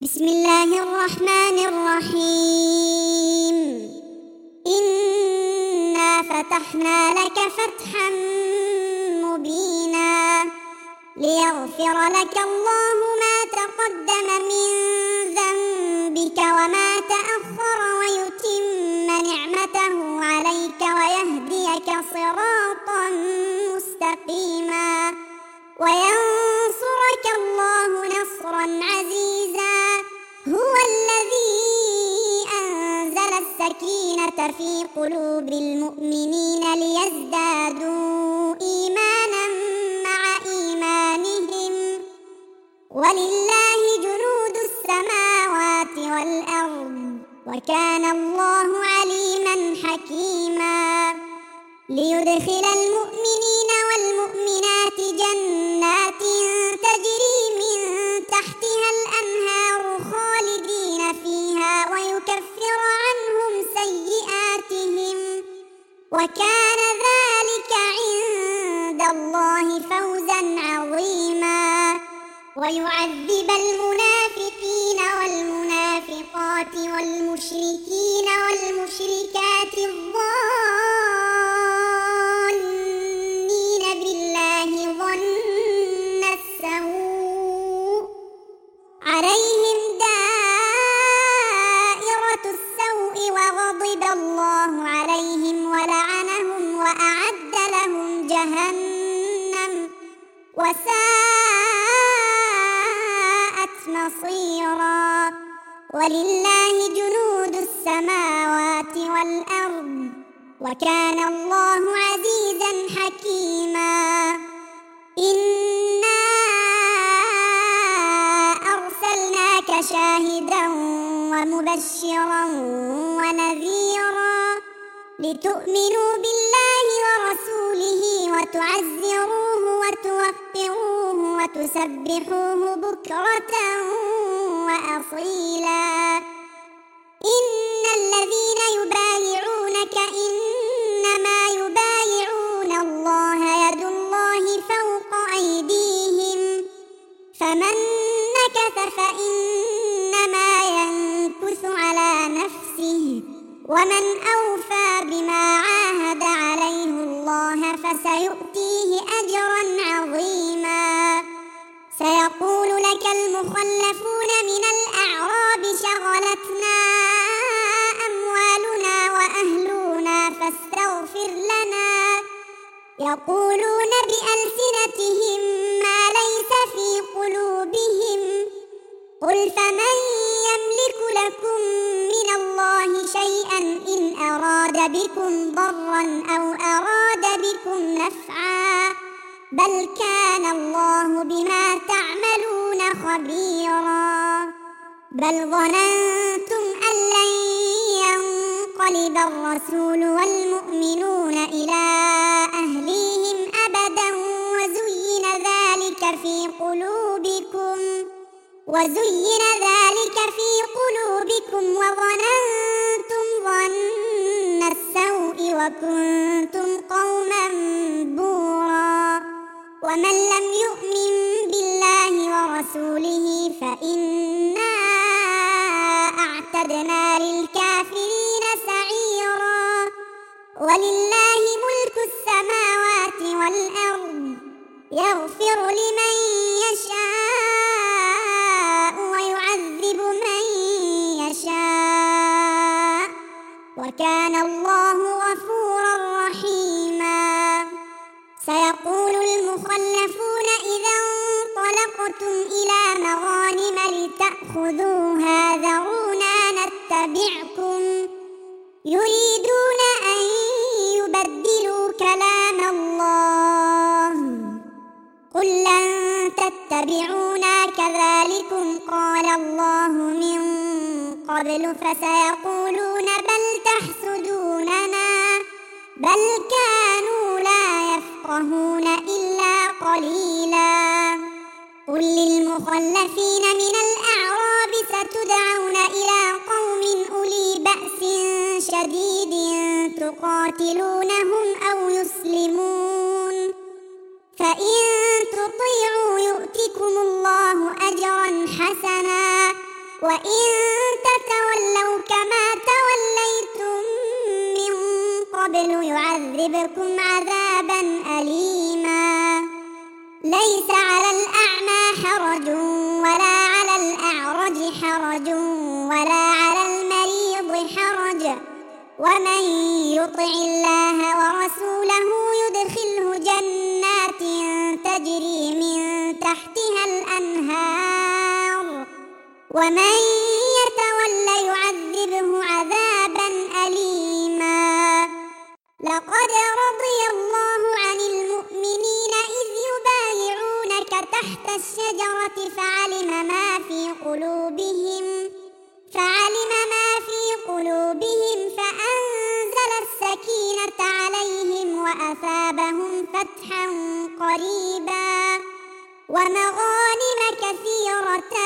بسم الله الرحمن الرحيم. إنا فتحنا لك فتحا مبينا ليغفر لك الله ما تقدم من ذنبك وما تأخر ويتم نعمته عليك ويهديك صراطا مستقيما وينصرك الله نصرا عزيزا. هو الذي أنزل السكينة في قلوب المؤمنين ليزدادوا إيمانا مع إيمانهم ولله جنود السماوات والأرض وكان الله عليما حكيما. ليدخل المؤمنين والمؤمنات جنات تجري من تحتها الأنهار خالدين فيها ويكفر عنهم سيئاتهم وكان ذلك عند الله فوزا عظيما. ويعذب المنافقين والمنافقات والمشركين والمشركات الظانين بالله ظن السوء عليهم دائرة السوء وغضب الله عليهم ولعنهم وأعد لهم جهنم وساءت مصيرا. ولله جنود السماوات والأرض وكان الله عزيزا حكيما. إنا أرسلناك شاهدا ومبشرا ونذيرا لتؤمنوا بالله ورسوله وتعزروه وتوقروه وتسبحوه بكرة وأصيلا. إن الذين يبايعونك إنما يبايعون الله يد الله فوق أيديهم فمن نكث فإنما ينكث على نفسه ومن أوفى بما عاهد عليه الله فسيؤتيه أجرا عظيما. سيقول لك المخلفون من الأعراب شغلتنا أموالنا وأهلنا فاستغفر لنا يقولون بألسنتهم ما ليس في قلوبهم قل فمن يملك لكم من الله شيئا إن أراد بكم ضرا أو أراد بكم نفعا بل كان الله بما تعملون خبيرا. بل ظننتم أن لن ينقلب الرسول والمؤمنون إلى أهليهم أبدا وزين ذلك في قلوبكم وظننتم ظن السوء وكنتم قوما بورا. ومن لم يؤمن بالله ورسوله فإنا أعتدنا للكافرين سعيرا. ولله ملك السماوات والأرض يغفر لمن يشاء ويعذب من يشاء وكان الله غفورا رحيما. سيقول المخلفون إذا انطلقتم إلى مغانم لتأخذوها ذرونا نتبعكم يريدون أن يبدلوا كلام الله قل لن تتبعونا كذلكم قال الله من قبل فسيقولون بل تحسدوننا بل كانوا لا يفقهون إلا قليلا. قل للمخلفين من الأعراب ستدعون إلى قوم أولي بأس شديد تقاتلونهم أو يسلمون فإن تطيعوا يؤتكم الله أجرا حسنا وإن تتولوا كما توليتم من قبل يعذبكم عذابا أليما ليس على الأعمى حرج ولا على الأعرج حرج ولا على المريض حرج ومن يطع الله ورسوله يدخله جنات تجري من تحتها الأنهار ومن يتول يعذبه عذابا أليما لقد رضي الله عن المؤمنين إذ يبايعونك تحت الشجرة فعلم ما في قلوبهم فأنزل السكينة عليهم وأثابهم فتحا قريبا ومغانم كثيرة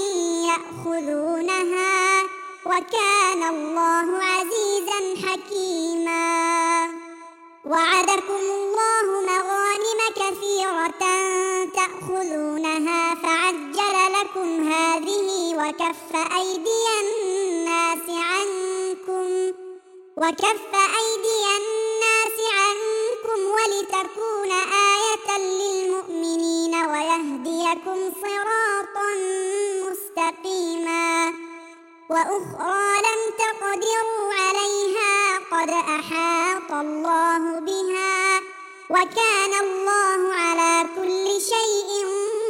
يأخذونها وكان الله عزيزا حكيما وعدكم الله مغانم كثيرة تأخذونها فعجل لكم هذه وكف أيدي الناس عنكم ولتكون آية للمؤمنين ويهديكم صراطا مستقيما وأخرى لم تقدروا عليها قد أحاط الله بها وكان الله على كل شيء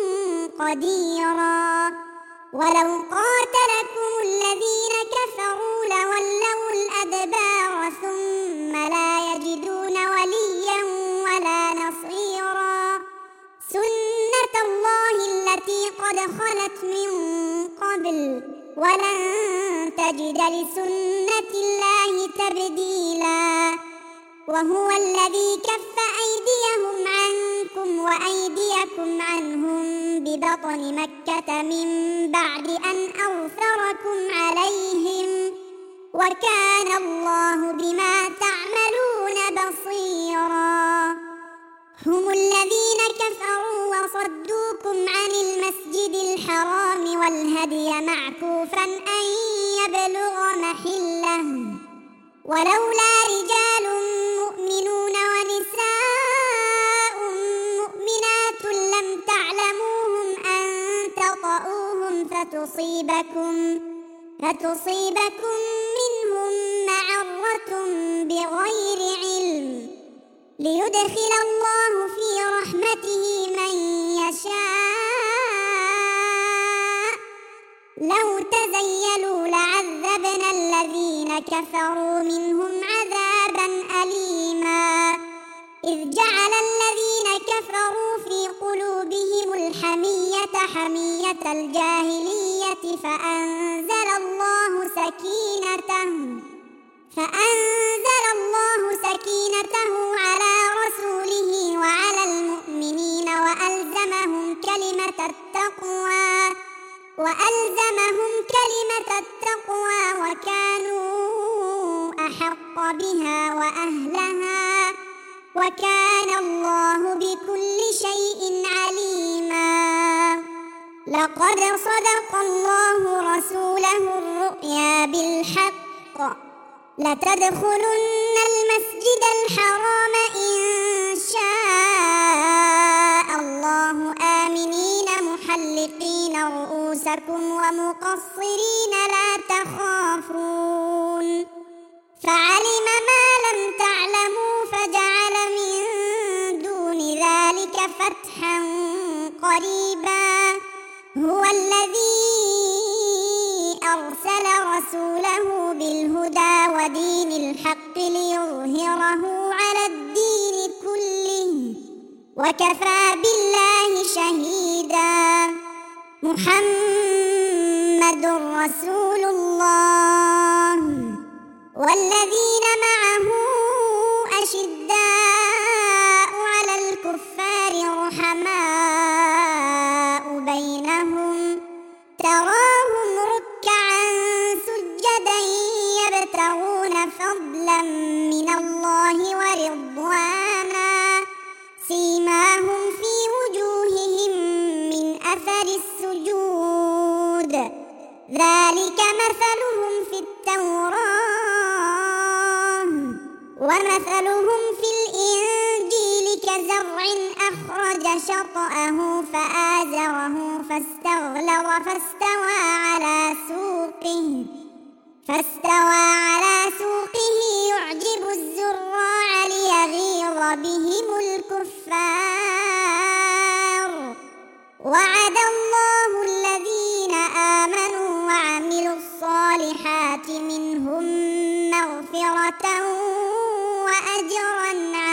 قديرا ولو قاتلكم الذين كفروا لولوا الأدبار ثم لا يجدون وليا ولا نصيرا سنة الله التي قد خلت من قبل ولن تجد لسنة الله تبديلا وهو الذي كف أيديهم عنكم وأيديكم عنهم ببطن مكة من بعد أن أظفركم عليهم وكان الله بما تعملون بصيرا هم الذين كفروا وصدوكم عن المسجد الحرام والهدي معكوفا أن يبلغ محله ولولا رجال مؤمنون ونساء مؤمنات لم تعلموهم أن تطؤوهم فتصيبكم منهم معرة بغير علم ليدخل الله في رحمته من يشاء لو تزيلوا لعذبنا الذين كفروا منهم عذابا أليما إذ جعل الذين كفروا في قلوبهم الحمية حمية الجاهلية فأنزل الله سكينته على رسوله وعلى المؤمنين وألزمهم كلمة التقوى وكانوا أحق بها وأهلها وكان الله بكل شيء عليما لقد صدق الله رسوله الرؤيا بالحق لتدخلن المسجد الحرام إن شاء الله آمنين محلقين رؤوسكم ومقصرين لا تخافون فعلم ما لم تعلموا فجعل من دون ذلك فتحا قريبا هو الذي أرسل رسوله بالهدى ودين الحق ليظهره على الدين كله وكفى بالله شهيدا محمد رسول الله والذين معه أشداء على الكفار رحماء بينهم تراهم ركعا سجدا يبتغون فضلا من الله ورضوانا سيماهم في وجوههم من أثر السجود ذلك مثلهم في التوراة ومثلهم في الإنجيل كزرع أخرج شطأه فآزره فاستغلظ فاستوى على سوقه يعجب الزراع ليغيظ بهم الكفار. وعد الله الذين آمنوا وعملوا الصالحات منهم مغفرة وأجرا